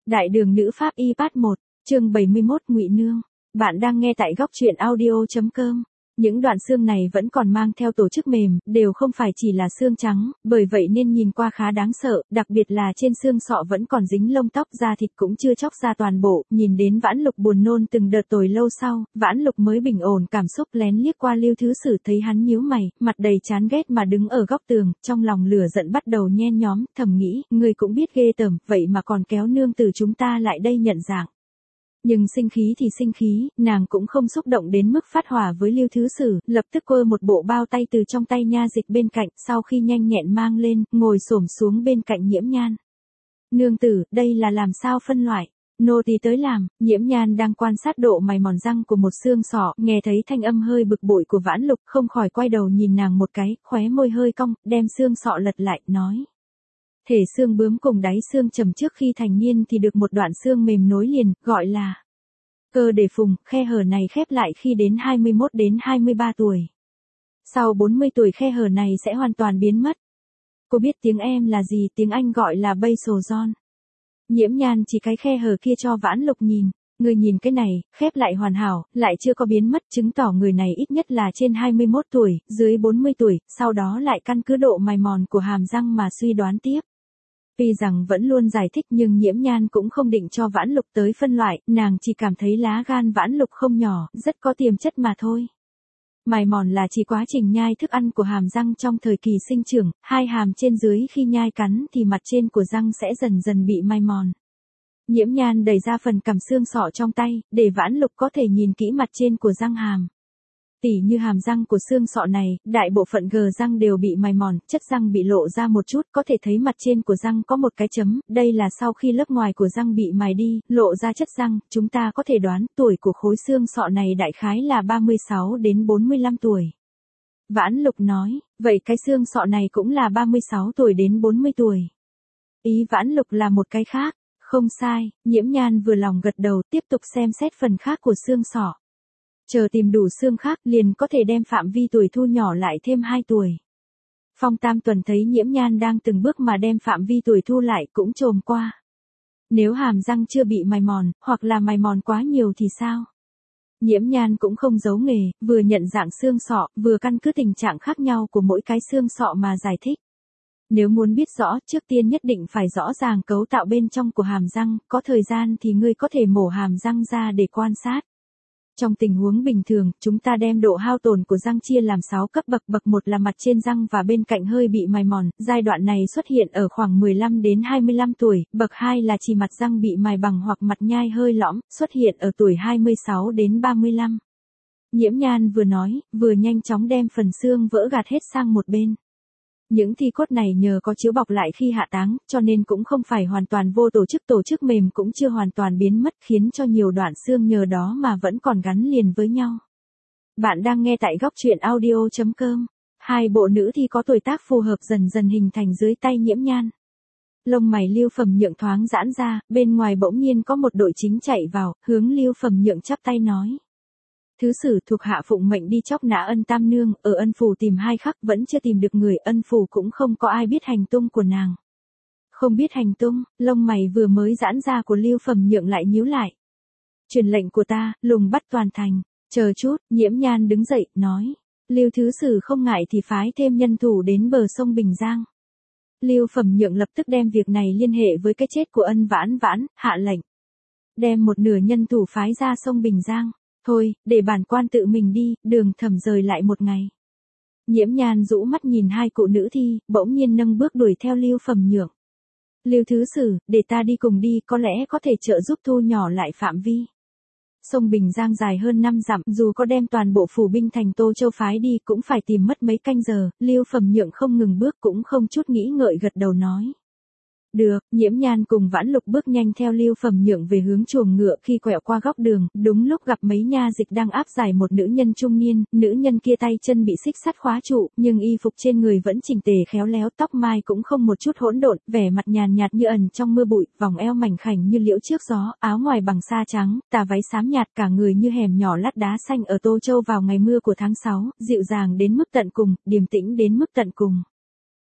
Đại đường nữ pháp y part 1, chương 71 Ngụy Nương. Bạn đang nghe tại góc truyện audio.com. Những đoạn xương này vẫn còn mang theo tổ chức mềm, đều không phải chỉ là xương trắng, bởi vậy nên nhìn qua khá đáng sợ, đặc biệt là trên xương sọ vẫn còn dính lông tóc, da thịt cũng chưa chóc ra toàn bộ. Nhìn đến Vãn Lục buồn nôn từng đợt tồi lâu sau, Vãn Lục mới bình ổn cảm xúc, lén liếc qua Lưu Thứ Sử, thấy hắn nhíu mày, mặt đầy chán ghét mà đứng ở góc tường, trong lòng lửa giận bắt đầu nhen nhóm, thầm nghĩ, người cũng biết ghê tởm, vậy mà còn kéo nương tử chúng ta lại đây nhận dạng. Nhưng sinh khí thì sinh khí, nàng cũng không xúc động đến mức phát hỏa với Lưu Thứ Sử, lập tức quơ một bộ bao tay từ trong tay nha dịch bên cạnh, sau khi nhanh nhẹn mang lên, ngồi xổm xuống bên cạnh Nhiễm Nhan. Nương tử, đây là làm sao phân loại? Nô tỳ tới làm. Nhiễm Nhan đang quan sát độ mài mòn răng của một xương sọ, nghe thấy thanh âm hơi bực bội của Vãn Lục, không khỏi quay đầu nhìn nàng một cái, khóe môi hơi cong, đem xương sọ lật lại, nói. Thể xương bướm cùng đáy xương trầm trước khi thành niên thì được một đoạn xương mềm nối liền, gọi là cơ để phùng, khe hở này khép lại khi đến 21 đến 23 tuổi. Sau 40 tuổi khe hở này sẽ hoàn toàn biến mất. Cô biết tiếng em là gì? Tiếng Anh gọi là basal zone. Nhiễm Nhan chỉ cái khe hở kia cho Vãn Lục nhìn. Người nhìn cái này, khép lại hoàn hảo, lại chưa có biến mất, chứng tỏ người này ít nhất là trên 21 tuổi, dưới 40 tuổi, sau đó lại căn cứ độ mài mòn của hàm răng mà suy đoán tiếp. Tuy rằng vẫn luôn giải thích nhưng Nhiễm Nhan cũng không định cho Vãn Lục tới phân loại, nàng chỉ cảm thấy lá gan Vãn Lục không nhỏ, rất có tiềm chất mà thôi. Mài mòn là chỉ quá trình nhai thức ăn của hàm răng trong thời kỳ sinh trưởng, hai hàm trên dưới khi nhai cắn thì mặt trên của răng sẽ dần dần bị mài mòn. Nhiễm Nhan đẩy ra phần cằm xương sọ trong tay, để Vãn Lục có thể nhìn kỹ mặt trên của răng hàm. Tỉ như hàm răng của xương sọ này, đại bộ phận gờ răng đều bị mài mòn, chất răng bị lộ ra một chút, có thể thấy mặt trên của răng có một cái chấm, đây là sau khi lớp ngoài của răng bị mài đi, lộ ra chất răng, chúng ta có thể đoán tuổi của khối xương sọ này đại khái là 36 đến 45 tuổi. Vãn Lục nói, vậy cái xương sọ này cũng là 36 tuổi đến 40 tuổi. Ý Vãn Lục là một cái khác, không sai, Nhiễm Nhan vừa lòng gật đầu, tiếp tục xem xét phần khác của xương sọ. Chờ tìm đủ xương khác liền có thể đem phạm vi tuổi thu nhỏ lại thêm 2 tuổi. Phong Tam Tuần thấy Nhiễm Nhan đang từng bước mà đem phạm vi tuổi thu lại cũng chồm qua. Nếu hàm răng chưa bị mài mòn, hoặc là mài mòn quá nhiều thì sao? Nhiễm Nhan cũng không giấu nghề, vừa nhận dạng xương sọ, vừa căn cứ tình trạng khác nhau của mỗi cái xương sọ mà giải thích. Nếu muốn biết rõ, trước tiên nhất định phải rõ ràng cấu tạo bên trong của hàm răng, có thời gian thì ngươi có thể mổ hàm răng ra để quan sát. Trong tình huống bình thường, chúng ta đem độ hao tổn của răng chia làm 6 cấp bậc. Bậc 1 là mặt trên răng và bên cạnh hơi bị mài mòn, giai đoạn này xuất hiện ở khoảng 15 đến 25 tuổi. Bậc 2 là chỉ mặt răng bị mài bằng hoặc mặt nhai hơi lõm, xuất hiện ở tuổi 26 đến 35. Nhiễm Nhan vừa nói, vừa nhanh chóng đem phần xương vỡ gạt hết sang một bên. Những thi cốt này nhờ có chiếu bọc lại khi hạ táng, cho nên cũng không phải hoàn toàn vô tổ chức mềm cũng chưa hoàn toàn biến mất, khiến cho nhiều đoạn xương nhờ đó mà vẫn còn gắn liền với nhau. Bạn đang nghe tại góc truyện audio.com. Hai bộ nữ thi có tuổi tác phù hợp dần dần hình thành dưới tay Nhiễm Nhan. Lông mày Lưu Phẩm Nhượng thoáng giãn ra, bên ngoài bỗng nhiên có một đội chính chạy vào, hướng Lưu Phẩm Nhượng chắp tay nói. Thứ Sử thuộc hạ phụng mệnh đi chóc nã Ân Tam Nương, ở Ân Phủ tìm 2 khắc vẫn chưa tìm được người, Ân Phủ cũng không có ai biết hành tung của nàng. Không biết hành tung, lông mày vừa mới giãn ra của Lưu Phẩm Nhượng lại nhíu lại. Truyền lệnh của ta, lùng bắt toàn thành. Chờ chút, Nhiễm Nhan đứng dậy, nói. Lưu Thứ Sử không ngại thì phái thêm nhân thủ đến bờ sông Bình Giang. Lưu Phẩm Nhượng lập tức đem việc này liên hệ với cái chết của Ân Vãn Vãn, hạ lệnh. Đem một nửa nhân thủ phái ra sông Bình Giang. Thôi, để bản quan tự mình đi, Đường Thẩm rời lại một ngày. Nhiễm Nhan rũ mắt nhìn hai cụ nữ thi, bỗng nhiên nâng bước đuổi theo Lưu Phẩm Nhượng. Lưu Thứ Sử, để ta đi cùng đi, có lẽ có thể trợ giúp thu nhỏ lại phạm vi. Sông Bình Giang dài hơn 5 dặm, dù có đem toàn bộ phủ binh thành Tô Châu phái đi cũng phải tìm mất mấy canh giờ, Lưu Phẩm Nhượng không ngừng bước cũng không chút nghĩ ngợi gật đầu nói. Được, Nhiễm Nhan cùng Vãn Lục bước nhanh theo Lưu Phẩm Nhượng về hướng chuồng ngựa, khi quẹo qua góc đường, đúng lúc gặp mấy nha dịch đang áp giải một nữ nhân trung niên, nữ nhân kia tay chân bị xích sắt khóa trụ, nhưng y phục trên người vẫn chỉnh tề khéo léo, tóc mai cũng không một chút hỗn độn, vẻ mặt nhàn nhạt như ẩn trong mưa bụi, vòng eo mảnh khảnh như liễu trước gió, áo ngoài bằng sa trắng, tà váy xám nhạt, cả người như hẻm nhỏ lát đá xanh ở Tô Châu vào ngày mưa của tháng 6, dịu dàng đến mức tận cùng, điềm tĩnh đến mức tận cùng.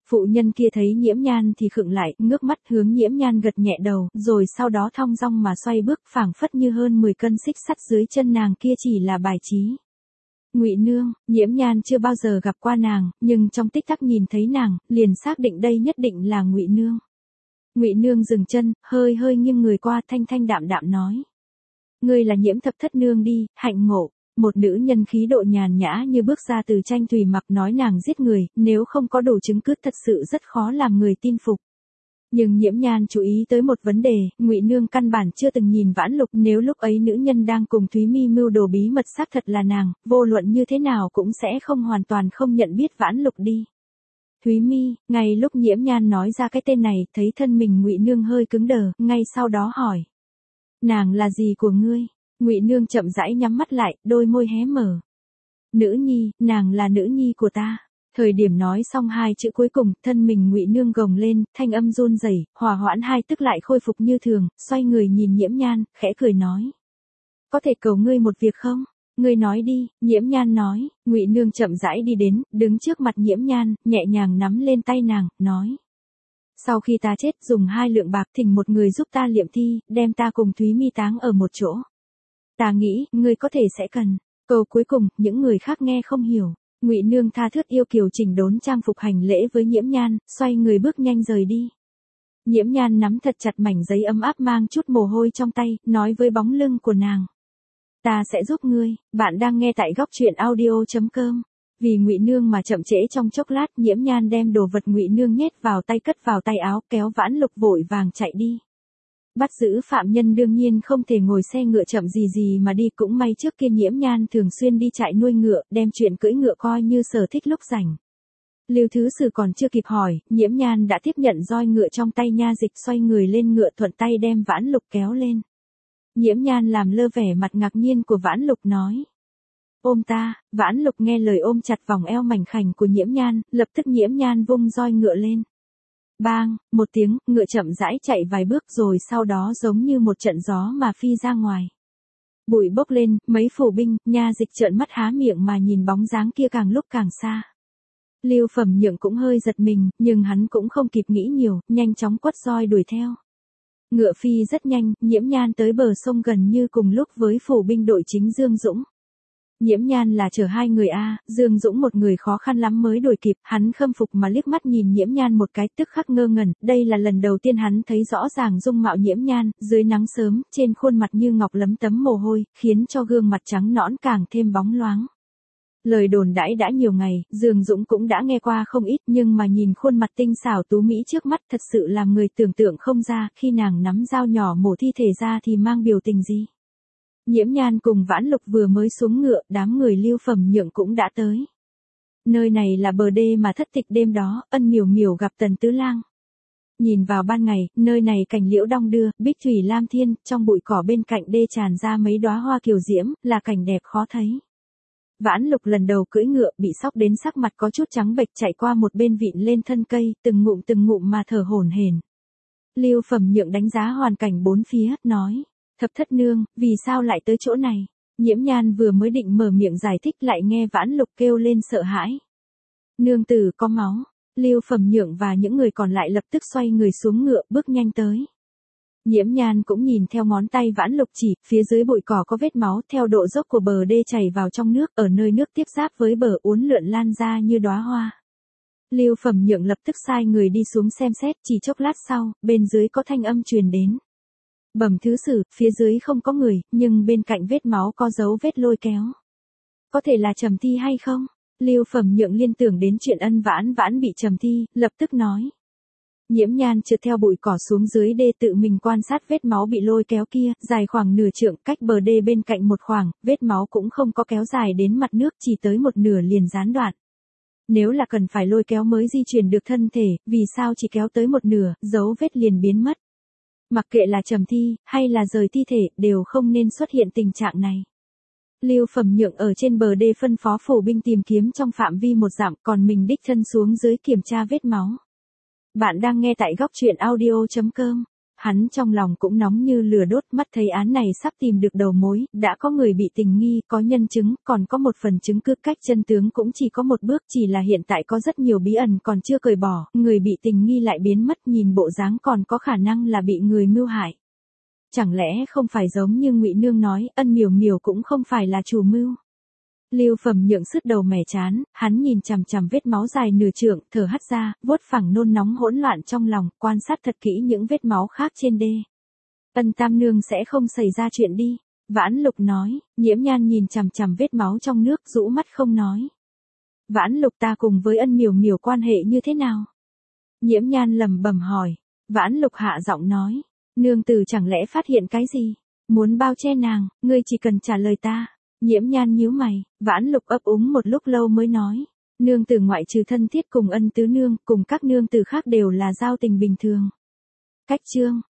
Phụ nhân kia thấy Nhiễm Nhan thì khựng lại, ngước mắt hướng Nhiễm Nhan gật nhẹ đầu, rồi sau đó thong dong mà xoay bước, phảng phất như hơn 10 cân xích sắt dưới chân nàng kia chỉ là bài trí. Ngụy Nương. Nhiễm Nhan chưa bao giờ gặp qua nàng, nhưng trong tích tắc nhìn thấy nàng, liền xác định đây nhất định là Ngụy Nương. Ngụy Nương dừng chân, hơi hơi nghiêng người qua, thanh thanh đạm đạm nói: "Ngươi là Nhiễm Thập Thất nương đi, hạnh ngộ." Một nữ nhân khí độ nhàn nhã như bước ra từ tranh thủy mặc nói nàng giết người, nếu không có đủ chứng cứ thật sự rất khó làm người tin phục. Nhưng Nhiễm Nhan chú ý tới một vấn đề, Ngụy Nương căn bản chưa từng nhìn Vãn Lục, nếu lúc ấy nữ nhân đang cùng Thúy Mi mưu đồ bí mật xác thật là nàng, vô luận như thế nào cũng sẽ không hoàn toàn không nhận biết Vãn Lục đi. Thúy Mi. Ngay lúc Nhiễm Nhan nói ra cái tên này, thấy thân mình Ngụy Nương hơi cứng đờ, ngay sau đó hỏi: "Nàng là gì của ngươi?" Ngụy Nương chậm rãi nhắm mắt lại, đôi môi hé mở. "Nữ nhi, nàng là nữ nhi của ta." Thời điểm nói xong hai chữ cuối cùng, thân mình Ngụy Nương gồng lên, thanh âm run rẩy, hòa hoãn hai tức lại khôi phục như thường, xoay người nhìn Nhiễm Nhan, khẽ cười nói: "Có thể cầu ngươi một việc không?" "Ngươi nói đi." Nhiễm Nhan nói. Ngụy Nương chậm rãi đi đến, đứng trước mặt Nhiễm Nhan, nhẹ nhàng nắm lên tay nàng, nói: "Sau khi ta chết, dùng 2 lượng bạc thỉnh một người giúp ta liệm thi, đem ta cùng Thúy Mi táng ở một chỗ. Ta nghĩ, ngươi có thể sẽ cần." Câu cuối cùng, những người khác nghe không hiểu. Ngụy Nương tha thướt yêu kiều chỉnh đốn trang phục hành lễ với Nhiễm Nhan, xoay người bước nhanh rời đi. Nhiễm Nhan nắm thật chặt mảnh giấy ấm áp mang chút mồ hôi trong tay, nói với bóng lưng của nàng: "Ta sẽ giúp ngươi." Bạn đang nghe tại góc truyện audio.com. Vì Ngụy Nương mà chậm trễ trong chốc lát, Nhiễm Nhan đem đồ vật Ngụy Nương nhét vào tay cất vào tay áo, kéo Vãn Lục vội vàng chạy đi. Bắt giữ phạm nhân đương nhiên không thể ngồi xe ngựa chậm gì gì mà đi, cũng may trước kia Nhiễm Nhan thường xuyên đi trại nuôi ngựa, đem chuyện cưỡi ngựa coi như sở thích lúc rảnh. Lưu Thứ Sử còn chưa kịp hỏi, Nhiễm Nhan đã tiếp nhận roi ngựa trong tay nha dịch, xoay người lên ngựa thuận tay đem Vãn Lục kéo lên. Nhiễm Nhan làm lơ vẻ mặt ngạc nhiên của Vãn Lục nói: "Ôm ta." Vãn Lục nghe lời ôm chặt vòng eo mảnh khảnh của Nhiễm Nhan, lập tức Nhiễm Nhan vung roi ngựa lên. Bang, một tiếng, ngựa chậm rãi chạy vài bước rồi sau đó giống như một trận gió mà phi ra ngoài. Bụi bốc lên, mấy phủ binh, nha dịch trợn mắt há miệng mà nhìn bóng dáng kia càng lúc càng xa. Lưu Phẩm Nhượng cũng hơi giật mình, nhưng hắn cũng không kịp nghĩ nhiều, nhanh chóng quất roi đuổi theo. Ngựa phi rất nhanh, Nhiễm Nhan tới bờ sông gần như cùng lúc với phủ binh đội chính Dương Dũng. Nhiễm Nhan là chở 2 người a, Dương Dũng một người khó khăn lắm mới đuổi kịp, hắn khâm phục mà liếc mắt nhìn Nhiễm Nhan một cái, tức khắc ngơ ngẩn, đây là lần đầu tiên hắn thấy rõ ràng dung mạo Nhiễm Nhan, dưới nắng sớm, trên khuôn mặt như ngọc lấm tấm mồ hôi, khiến cho gương mặt trắng nõn càng thêm bóng loáng. Lời đồn đãi đã nhiều ngày, Dương Dũng cũng đã nghe qua không ít, nhưng mà nhìn khuôn mặt tinh xảo tú mỹ trước mắt thật sự làm người tưởng tượng không ra, khi nàng nắm dao nhỏ mổ thi thể ra thì mang biểu tình gì. Nhiễm Nhan cùng Vãn Lục vừa mới xuống ngựa, đám người Lưu Phẩm Nhượng cũng đã tới. Nơi này là bờ đê mà thất tịch đêm đó, Ân Miểu Miểu gặp Tần Tứ Lang. Nhìn vào ban ngày, nơi này cành liễu đong đưa, bích thủy lam thiên, trong bụi cỏ bên cạnh đê tràn ra mấy đóa hoa kiều diễm, là cảnh đẹp khó thấy. Vãn Lục lần đầu cưỡi ngựa, bị sóc đến sắc mặt có chút trắng bệch, chạy qua một bên vịn lên thân cây, từng ngụm mà thở hổn hển. Lưu Phẩm Nhượng đánh giá hoàn cảnh bốn phía, nói: "Thập Thất nương, vì sao lại tới chỗ này?" Nhiễm Nhan vừa mới định mở miệng giải thích lại nghe Vãn Lục kêu lên sợ hãi: "Nương tử có máu." Lưu Phẩm Nhượng và những người còn lại lập tức xoay người xuống ngựa, bước nhanh tới. Nhiễm Nhan cũng nhìn theo ngón tay Vãn Lục chỉ, phía dưới bụi cỏ có vết máu, theo độ dốc của bờ đê chảy vào trong nước, ở nơi nước tiếp giáp với bờ uốn lượn lan ra như đóa hoa. Lưu Phẩm Nhượng lập tức sai người đi xuống xem xét, chỉ chốc lát sau, bên dưới có thanh âm truyền đến: "Bẩm thứ sử, phía dưới không có người, nhưng bên cạnh vết máu có dấu vết lôi kéo. Có thể là trầm thi hay không?" Lưu Phẩm Nhượng liên tưởng đến chuyện Ân Vãn Vãn bị trầm thi, lập tức nói. Nhiễm Nhan trượt theo bụi cỏ xuống dưới đê tự mình quan sát vết máu bị lôi kéo kia, dài khoảng nửa trượng, cách bờ đê bên cạnh một khoảng, vết máu cũng không có kéo dài đến mặt nước, chỉ tới một nửa liền gián đoạn. Nếu là cần phải lôi kéo mới di chuyển được thân thể, vì sao chỉ kéo tới một nửa, dấu vết liền biến mất. Mặc kệ là trầm thi, hay là rời thi thể, đều không nên xuất hiện tình trạng này. Lưu Phẩm Nhượng ở trên bờ đê phân phó phủ binh tìm kiếm trong phạm vi một dặm, còn mình đích thân xuống dưới kiểm tra vết máu. Bạn đang nghe tại góc truyện audio.com. hắn trong lòng cũng nóng như lửa đốt, mắt thấy án này sắp tìm được đầu mối, đã có người bị tình nghi, có nhân chứng, còn có một phần chứng cứ, cách chân tướng cũng chỉ có một bước, chỉ là hiện tại có rất nhiều bí ẩn còn chưa cởi bỏ, người bị tình nghi lại biến mất, nhìn bộ dáng còn có khả năng là bị người mưu hại. Chẳng lẽ không phải giống như Ngụy Nương nói, Ân Miểu Miểu cũng không phải là chủ mưu. Lưu Phẩm Nhượng sứt đầu mẻ chán, hắn nhìn chằm chằm vết máu dài nửa trượng, thở hắt ra, vuốt phẳng nôn nóng hỗn loạn trong lòng, quan sát thật kỹ những vết máu khác trên đê. Ân Tam Nương sẽ không xảy ra chuyện đi. Vãn Lục nói, Nhiễm Nhan nhìn chằm chằm vết máu trong nước, rũ mắt không nói. Vãn Lục, ta cùng với Ân Miểu Miểu quan hệ như thế nào? Nhiễm Nhan lẩm bẩm hỏi. Vãn Lục hạ giọng nói, nương tử chẳng lẽ phát hiện cái gì? Muốn bao che nàng, ngươi chỉ cần trả lời ta. Nhiễm Nhan nhíu mày, Vãn Lục ấp úng một lúc lâu mới nói, nương tử ngoại trừ thân thiết cùng Ân tứ nương, cùng các nương tử khác đều là giao tình bình thường. Cách chương